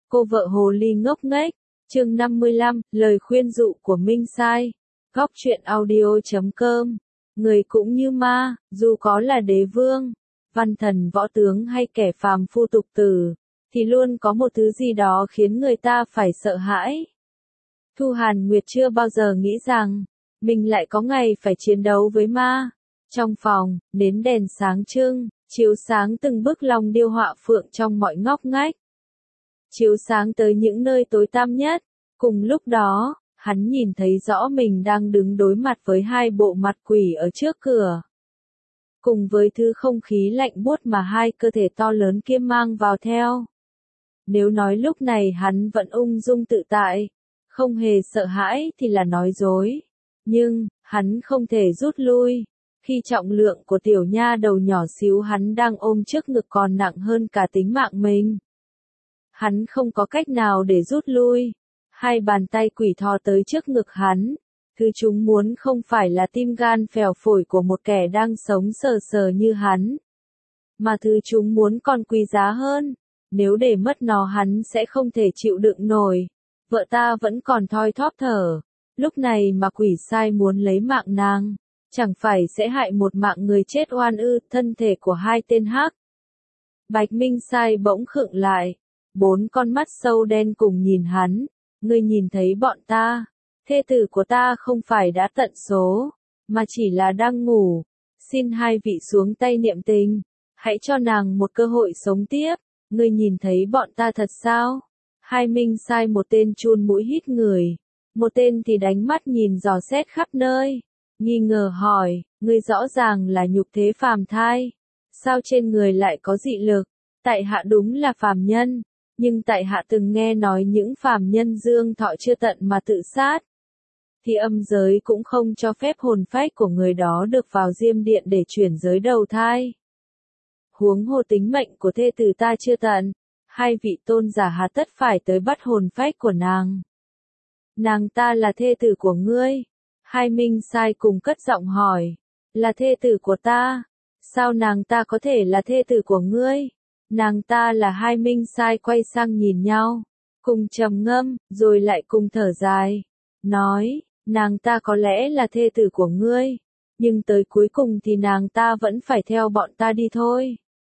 Cô vợ hồ ly ngốc nghếch, chương 55, lời khuyên dụ của Minh Sai. Góc truyện audio.com. Người cũng như ma, dù có là đế vương, văn thần võ tướng hay kẻ phàm phu tục tử, thì luôn có một thứ gì đó khiến người ta phải sợ hãi. Thu Hàn Nguyệt chưa bao giờ nghĩ rằng, mình lại có ngày phải chiến đấu với ma. Trong phòng, nến đèn sáng trưng, chiếu sáng từng bức long điêu họa phượng trong mọi ngóc ngách. Chiếu sáng tới những nơi tối tăm nhất. Cùng lúc đó, hắn nhìn thấy rõ mình đang đứng đối mặt với hai bộ mặt quỷ ở trước cửa. Cùng với thứ không khí lạnh buốt mà hai cơ thể to lớn kia mang vào theo. Nếu nói lúc này hắn vẫn ung dung tự tại, không hề sợ hãi thì là nói dối. Nhưng, hắn không thể rút lui. Khi trọng lượng của tiểu nha đầu nhỏ xíu hắn đang ôm trước ngực còn nặng hơn cả tính mạng mình. Hắn không có cách nào để rút lui. Hai bàn tay quỷ thò tới trước ngực hắn. Thứ chúng muốn không phải là tim gan phèo phổi của một kẻ đang sống sờ sờ như hắn. Mà thứ chúng muốn còn quý giá hơn. Nếu để mất nó hắn sẽ không thể chịu đựng nổi. Vợ ta vẫn còn thoi thóp thở. Lúc này mà quỷ sai muốn lấy mạng nàng. Chẳng phải sẽ hại một mạng người chết oan ư, thân thể của hai tên hắc. Bạch Minh Sai bỗng khựng lại. Bốn con mắt sâu đen cùng nhìn hắn. Ngươi nhìn thấy bọn ta. Thê tử của ta không phải đã tận số, mà chỉ là đang ngủ. Xin hai vị xuống tay niệm tình. Hãy cho nàng một cơ hội sống tiếp. Ngươi nhìn thấy bọn ta thật sao? Hai Minh Sai, một tên chun mũi hít người. Một tên thì đánh mắt nhìn dò xét khắp nơi. Nghi ngờ hỏi, ngươi rõ ràng là nhục thế phàm thai. Sao trên người lại có dị lực? Tại hạ đúng là phàm nhân. Nhưng tại hạ từng nghe nói những phàm nhân dương thọ chưa tận mà tự sát. Thì âm giới cũng không cho phép hồn phách của người đó được vào diêm điện để chuyển giới đầu thai. Huống hồ tính mệnh của thê tử ta chưa tận. Hai vị tôn giả hà tất phải tới bắt hồn phách của nàng. Nàng ta là thê tử của ngươi. Hai Minh Sai cùng cất giọng hỏi. Là thê tử của ta. Sao nàng ta có thể là thê tử của ngươi? Nàng ta là hai Minh Sai quay sang nhìn nhau. Cùng trầm ngâm, rồi lại cùng thở dài. Nói, nàng ta có lẽ là thê tử của ngươi. Nhưng tới cuối cùng thì nàng ta vẫn phải theo bọn ta đi thôi.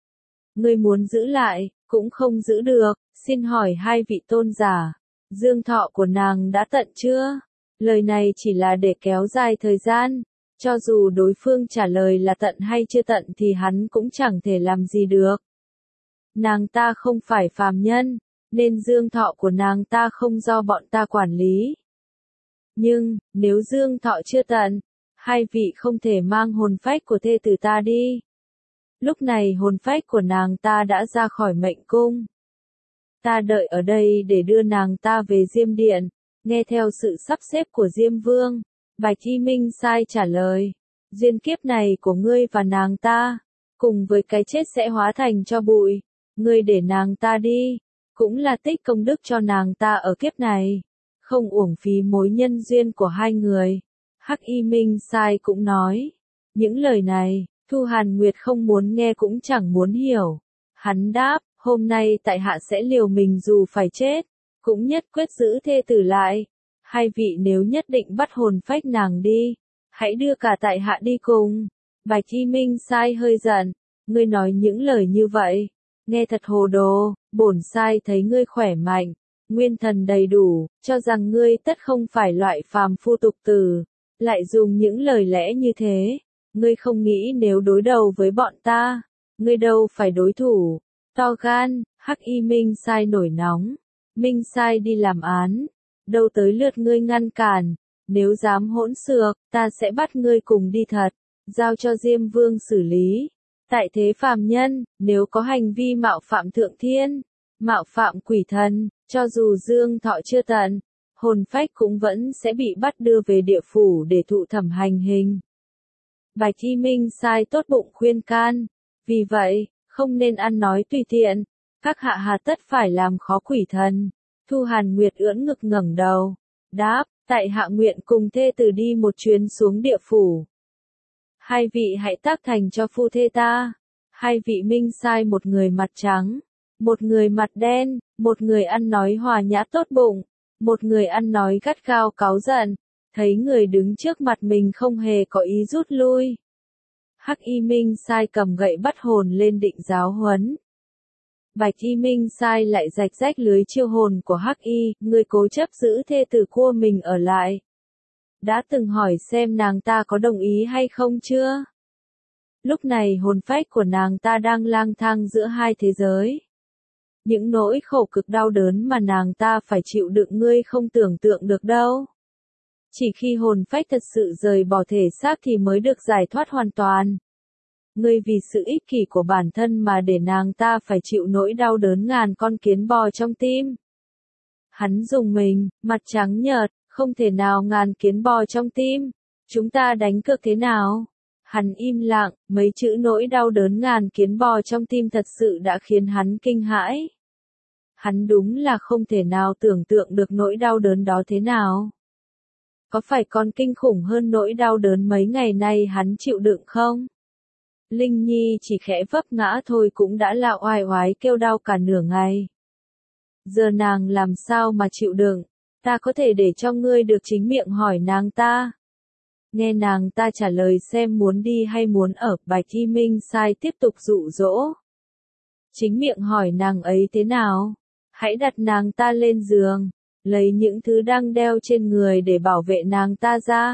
Ngươi muốn giữ lại, cũng không giữ được. Xin hỏi hai vị tôn giả. Dương thọ của nàng đã tận chưa? Lời này chỉ là để kéo dài thời gian. Cho dù đối phương trả lời là tận hay chưa tận thì hắn cũng chẳng thể làm gì được. Nàng ta không phải phàm nhân, nên dương thọ của nàng ta không do bọn ta quản lý. Nhưng, nếu dương thọ chưa tận, hai vị không thể mang hồn phách của thê tử ta đi. Lúc này hồn phách của nàng ta đã ra khỏi mệnh cung. Ta đợi ở đây để đưa nàng ta về Diêm Điện, nghe theo sự sắp xếp của Diêm Vương. Bạch Y Minh Sai trả lời, duyên kiếp này của ngươi và nàng ta, cùng với cái chết sẽ hóa thành tro bụi. Ngươi để nàng ta đi, cũng là tích công đức cho nàng ta ở kiếp này, không uổng phí mối nhân duyên của hai người. Hắc Y Minh Sai cũng nói, những lời này, Thu Hàn Nguyệt không muốn nghe cũng chẳng muốn hiểu. Hắn đáp, hôm nay tại hạ sẽ liều mình dù phải chết, cũng nhất quyết giữ thê tử lại. Hai vị nếu nhất định bắt hồn phách nàng đi, hãy đưa cả tại hạ đi cùng. Bạch Y Minh Sai hơi giận, ngươi nói những lời như vậy, nghe thật hồ đồ. Bổn Sai thấy ngươi khỏe mạnh, nguyên thần đầy đủ, cho rằng ngươi tất không phải loại phàm phu tục tử, lại dùng những lời lẽ như thế. Ngươi không nghĩ nếu đối đầu với bọn ta, ngươi đâu phải đối thủ. To gan. Hắc Y Minh Sai nổi nóng. Minh Sai đi làm án, đâu tới lượt ngươi ngăn cản. Nếu dám hỗn xược, ta sẽ bắt ngươi cùng đi thật, giao cho Diêm Vương xử lý. Tại thế phàm nhân, nếu có hành vi mạo phạm thượng thiên, mạo phạm quỷ thần, cho dù dương thọ chưa tận, hồn phách cũng vẫn sẽ bị bắt đưa về địa phủ để thụ thẩm hành hình. Bạch Y Minh Sai tốt bụng khuyên can. Vì vậy, không nên ăn nói tùy tiện. Các hạ hà tất phải làm khó quỷ thần. Thu Hàn Nguyệt ưỡn ngực ngẩng đầu. Đáp, tại hạ nguyện cùng thê tử đi một chuyến xuống địa phủ. Hai vị hãy tác thành cho phu thê ta. Hai vị Minh Sai một người mặt trắng, Một người mặt đen, một người ăn nói hòa nhã tốt bụng, một người ăn nói gắt gao cáu giận, thấy người đứng trước mặt mình không hề có ý rút lui. Hắc Y Minh Sai cầm gậy bắt hồn lên định giáo huấn. Bạch Y Minh Sai lại rạch rách lưới chiêu hồn của Hắc Y, người cố chấp giữ thê tử của mình ở lại. Đã từng hỏi xem nàng ta có đồng ý hay không chưa? Lúc này hồn phách của nàng ta đang lang thang giữa hai thế giới. Những nỗi khổ cực đau đớn mà nàng ta phải chịu đựng ngươi không tưởng tượng được đâu. Chỉ khi hồn phách thật sự rời bỏ thể xác thì mới được giải thoát hoàn toàn. Ngươi vì sự ích kỷ của bản thân mà để nàng ta phải chịu nỗi đau đớn ngàn con kiến bò trong tim. Hắn dùng mình, mặt trắng nhợt, không thể nào ngàn kiến bò trong tim. Chúng ta đánh cược thế nào? Hắn im lặng, mấy chữ nỗi đau đớn ngàn kiến bò trong tim thật sự đã khiến hắn kinh hãi. Hắn đúng là không thể nào tưởng tượng được nỗi đau đớn đó thế nào. Có phải còn kinh khủng hơn nỗi đau đớn mấy ngày nay hắn chịu đựng không? Linh Nhi chỉ khẽ vấp ngã thôi cũng đã là oai oái kêu đau cả nửa ngày. Giờ nàng làm sao mà chịu đựng? Ta có thể để cho ngươi được chính miệng hỏi nàng ta. Nghe nàng ta trả lời xem muốn đi hay muốn ở, Bạch Y Minh Sai tiếp tục dụ dỗ. Chính miệng hỏi nàng ấy thế nào? Hãy đặt nàng ta lên giường, lấy những thứ đang đeo trên người để bảo vệ nàng ta ra.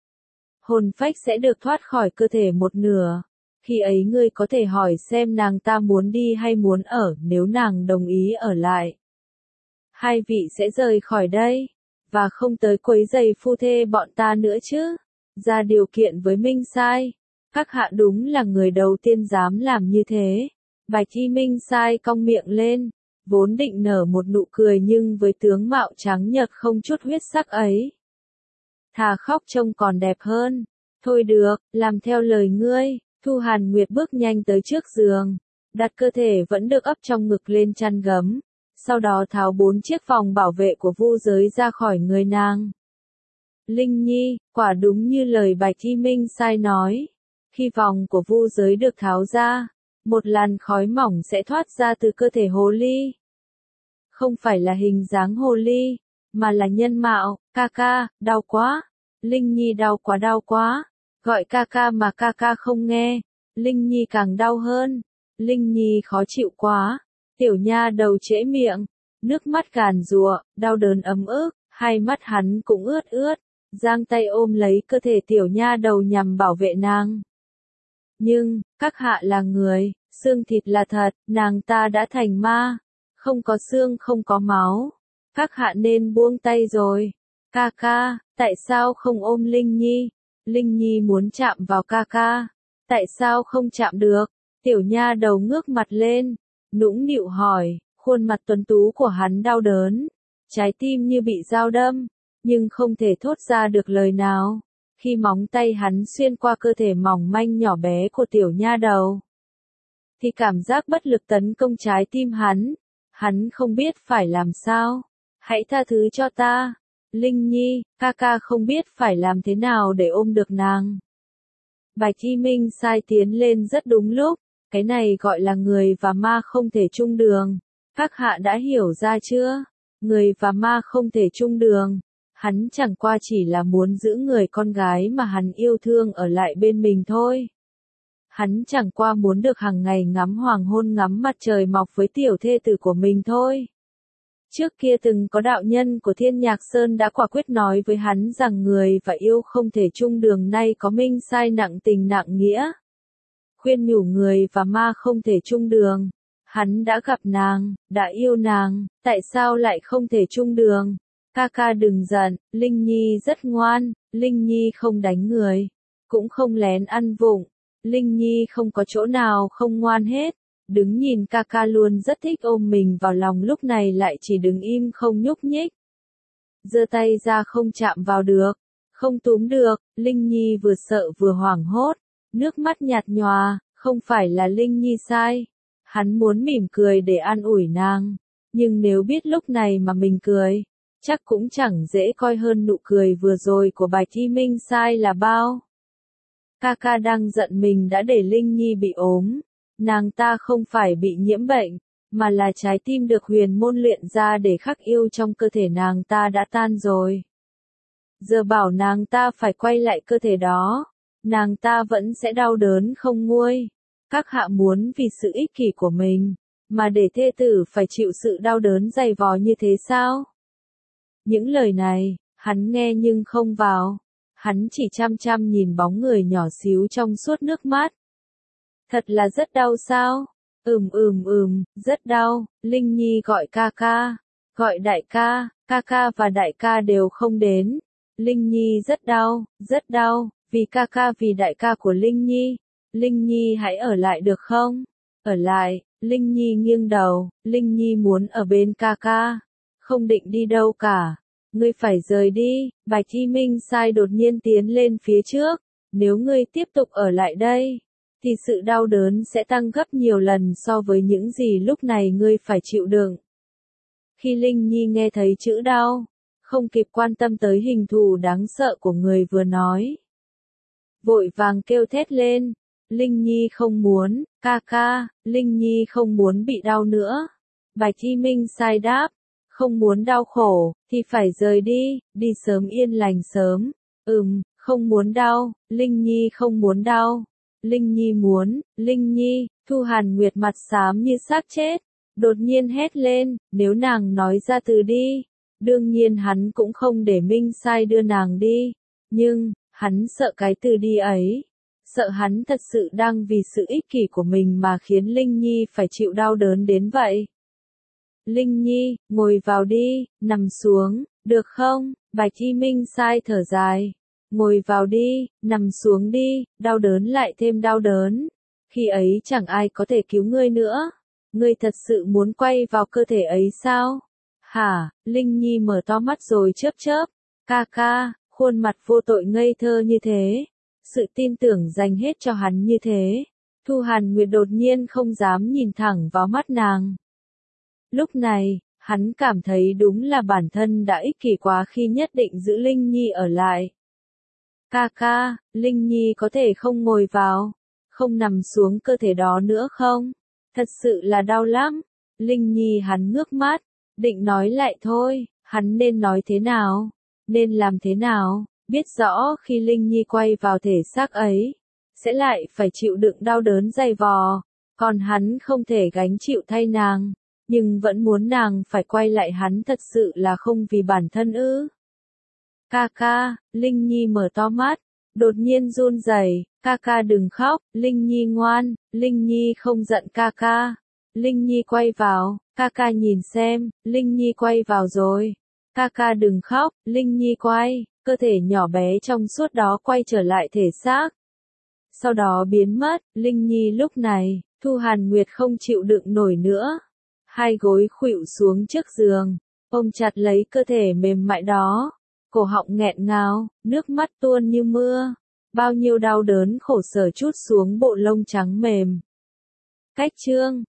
Hồn phách sẽ được thoát khỏi cơ thể một nửa. Khi ấy ngươi có thể hỏi xem nàng ta muốn đi hay muốn ở, nếu nàng đồng ý ở lại. Hai vị sẽ rời khỏi đây, và không tới quấy rầy phu thê bọn ta nữa chứ. Ra điều kiện với Minh Sai. Các hạ đúng là người đầu tiên dám làm như thế. Bạch Y Minh Sai cong miệng lên, vốn định nở một nụ cười nhưng với tướng mạo trắng nhợt không chút huyết sắc ấy. Thà khóc trông còn đẹp hơn. Thôi được, làm theo lời ngươi. Thu Hàn Nguyệt bước nhanh tới trước giường, đặt cơ thể vẫn được ấp trong ngực lên chăn gấm, sau đó tháo 4 chiếc vòng bảo vệ của vu giới ra khỏi người nàng. Linh Nhi, quả đúng như lời Bạch Y Minh Sai nói, khi vòng của vu giới được tháo ra, một làn khói mỏng sẽ thoát ra từ cơ thể hồ ly. Không phải là hình dáng hồ ly, mà là nhân mạo. Ca ca, đau quá. Linh Nhi đau quá. Gọi ca ca mà ca ca không nghe. Linh Nhi càng đau hơn. Linh Nhi khó chịu quá. Tiểu nha đầu trễ miệng. Nước mắt càn rụa, đau đớn ấm ức, hai mắt hắn cũng ướt ướt. Giang tay ôm lấy cơ thể tiểu nha đầu nhằm bảo vệ nàng. Nhưng, các hạ là người, xương thịt là thật, nàng ta đã thành ma. Không có xương không có máu. Các hạ nên buông tay rồi. Ca ca, tại sao không ôm Linh Nhi? Linh Nhi muốn chạm vào ca ca. Tại sao không chạm được? Tiểu nha đầu ngước mặt lên, nũng nịu hỏi, khuôn mặt tuấn tú của hắn đau đớn. Trái tim như bị dao đâm, nhưng không thể thốt ra được lời nào. Khi móng tay hắn xuyên qua cơ thể mỏng manh nhỏ bé của tiểu nha đầu, thì cảm giác bất lực tấn công trái tim hắn. Hắn không biết phải làm sao. Hãy tha thứ cho ta. Linh Nhi, ca ca không biết phải làm thế nào để ôm được nàng. Bạch Y Minh Sai tiến lên rất đúng lúc. Cái này gọi là người và ma không thể chung đường. Các hạ đã hiểu ra chưa? Người và ma không thể chung đường. Hắn chẳng qua chỉ là muốn giữ người con gái mà hắn yêu thương ở lại bên mình thôi. Hắn chẳng qua muốn được hàng ngày ngắm hoàng hôn ngắm mặt trời mọc với tiểu thê tử của mình thôi. Trước kia từng có đạo nhân của Thiên Nhạc Sơn đã quả quyết nói với hắn rằng người và yêu không thể chung đường, nay có Minh Sai nặng tình nặng nghĩa. Khuyên nhủ người và ma không thể chung đường. Hắn đã gặp nàng, đã yêu nàng, tại sao lại không thể chung đường? Ca ca đừng giận, Linh Nhi rất ngoan, Linh Nhi không đánh người, cũng không lén ăn vụng. Linh Nhi không có chỗ nào không ngoan hết. Đứng nhìn ca ca luôn rất thích ôm mình vào lòng, lúc này lại chỉ đứng im không nhúc nhích. Giơ tay ra không chạm vào được, không túm được. Linh Nhi vừa sợ vừa hoảng hốt, nước mắt nhạt nhòa. Không phải là Linh Nhi sai. Hắn muốn mỉm cười để an ủi nàng, nhưng nếu biết lúc này mà mình cười, chắc cũng chẳng dễ coi hơn nụ cười vừa rồi của Bạch Y Minh Sai là bao. Ca ca đang giận mình đã để Linh Nhi bị ốm. Nàng ta không phải bị nhiễm bệnh, mà là trái tim được huyền môn luyện ra để khắc yêu trong cơ thể nàng ta đã tan rồi. Giờ bảo nàng ta phải quay lại cơ thể đó, nàng ta vẫn sẽ đau đớn không nguôi. Các hạ muốn vì sự ích kỷ của mình, mà để thê tử phải chịu sự đau đớn dày vò như thế sao? Những lời này, hắn nghe nhưng không vào. Hắn chỉ chăm chăm nhìn bóng người nhỏ xíu trong suốt nước mắt. Thật là rất đau sao? Rất đau. Linh Nhi gọi ca ca, gọi đại ca và đại ca đều không đến. Linh Nhi rất đau, vì ca ca vì đại ca của Linh Nhi. Linh Nhi hãy ở lại được không? Ở lại. Linh Nhi nghiêng đầu, Linh Nhi muốn ở bên ca ca, không định đi đâu cả. Ngươi phải rời đi. Bạch Y Minh Sai đột nhiên tiến lên phía trước. Nếu ngươi tiếp tục ở lại đây, thì sự đau đớn sẽ tăng gấp nhiều lần so với những gì lúc này ngươi phải chịu đựng. Khi Linh Nhi nghe thấy chữ đau, không kịp quan tâm tới hình thù đáng sợ của người vừa nói, vội vàng kêu thét lên. Linh Nhi không muốn, ca ca, Linh Nhi không muốn bị đau nữa. Bạch Y Minh Sai đáp, không muốn đau khổ, thì phải rời đi, đi sớm yên lành sớm. Không muốn đau, Linh Nhi không muốn đau. Linh Nhi muốn, Linh Nhi, Thu Hàn Nguyệt mặt xám như xác chết, đột nhiên hét lên, nếu nàng nói ra từ đi. Đương nhiên hắn cũng không để Minh Sai đưa nàng đi, nhưng, hắn sợ cái từ đi ấy. Sợ hắn thật sự đang vì sự ích kỷ của mình mà khiến Linh Nhi phải chịu đau đớn đến vậy. Linh Nhi, ngồi vào đi, nằm xuống, được không? Bạch Y Minh Sai thở dài. Ngồi vào đi, nằm xuống đi, đau đớn lại thêm đau đớn. Khi ấy chẳng ai có thể cứu ngươi nữa. Ngươi thật sự muốn quay vào cơ thể ấy sao? Hả? Linh Nhi mở to mắt rồi chớp chớp. Ca ca, khuôn mặt vô tội ngây thơ như thế. Sự tin tưởng dành hết cho hắn như thế. Thu Hàn Nguyệt đột nhiên không dám nhìn thẳng vào mắt nàng. Lúc này, hắn cảm thấy đúng là bản thân đã ích kỷ quá khi nhất định giữ Linh Nhi ở lại. Ca ca, Linh Nhi có thể không ngồi vào, không nằm xuống cơ thể đó nữa không? Thật sự là đau lắm. Linh Nhi hắn ngước mắt, định nói lại thôi, hắn nên nói thế nào? Nên làm thế nào? Biết rõ khi Linh Nhi quay vào thể xác ấy, sẽ lại phải chịu đựng đau đớn dày vò, còn hắn không thể gánh chịu thay nàng, nhưng vẫn muốn nàng phải quay lại hắn thật sự là không vì bản thân ư. Ca ca, Linh Nhi mở to mắt, đột nhiên run rẩy, ca ca đừng khóc, Linh Nhi ngoan, Linh Nhi không giận ca ca. Linh Nhi quay vào, ca ca nhìn xem, Linh Nhi quay vào rồi. Ca ca đừng khóc, Linh Nhi quay, cơ thể nhỏ bé trong suốt đó quay trở lại thể xác. Sau đó biến mất, Linh Nhi lúc này, Thu Hàn Nguyệt không chịu đựng nổi nữa. Hai gối khuỵu xuống trước giường, ôm chặt lấy cơ thể mềm mại đó. Cổ họng nghẹn ngào, nước mắt tuôn như mưa. Bao nhiêu đau đớn khổ sở trút xuống bộ lông trắng mềm. Cách chương